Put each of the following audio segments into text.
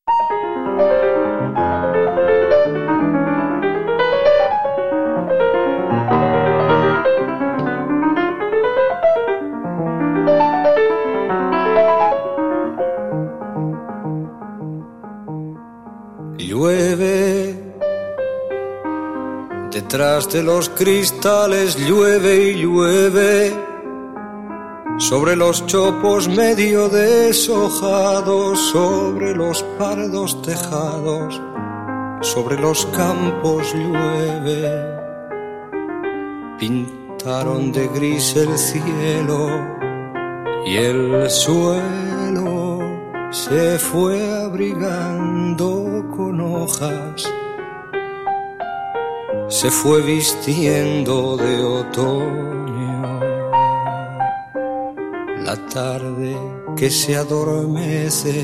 Llueve, detrás de los cristales llueve y llueve, sobre los chopos medio deshojados, sobre los pardos tejados, sobre los campos llueve. Pintaron de gris el cielo y el suelo se fue abrigando con hojas, se fue vistiendo de otoño. La tarde que se adormece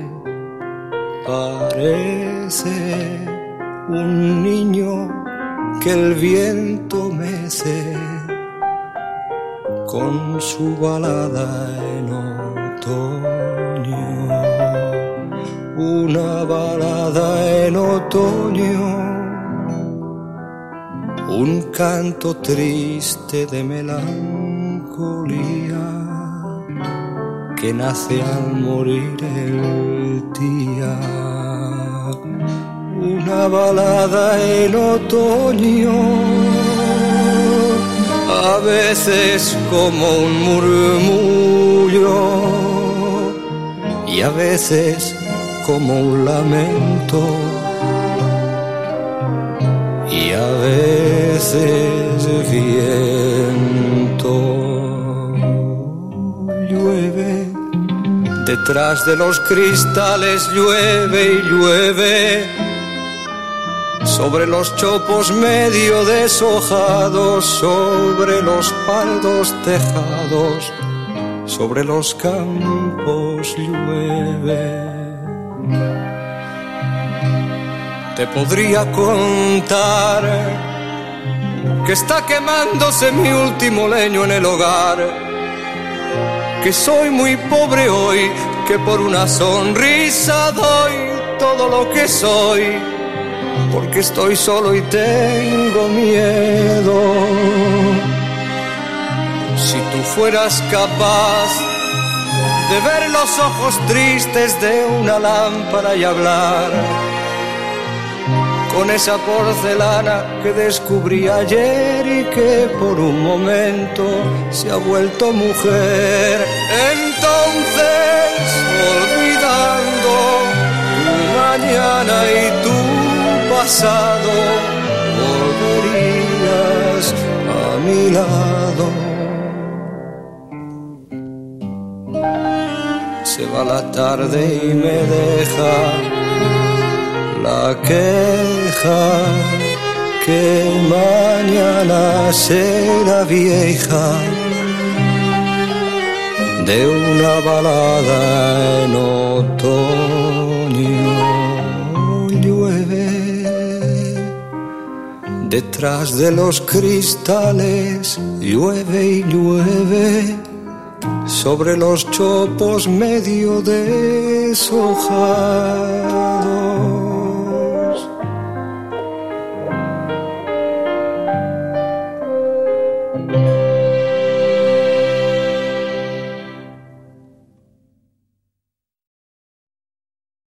parece un niño que el viento mece con su balada en otoño. Una balada en otoño, un canto triste de melancolía que nace al morir el día. Una balada en otoño, a veces como un murmullo y a veces como un lamento y a veces viento. Llueve, detrás de los cristales llueve y llueve, sobre los chopos medio deshojados, sobre los pardos tejados, sobre los campos llueve. Te podría contar que está quemándose mi último leño en el hogar, que soy muy pobre hoy, que por una sonrisa doy todo lo que soy, porque estoy solo y tengo miedo. Si tú fueras capaz de ver los ojos tristes de una lámpara y hablar con esa porcelana que descubrí ayer y que por un momento se ha vuelto mujer, entonces, olvidando tu mañana y tu pasado, volverías a mi lado. Se va la tarde y me deja la queja que mañana será vieja de una balada en otoño. Llueve, detrás de los cristales llueve y llueve, sobre los chopos medio deshojados,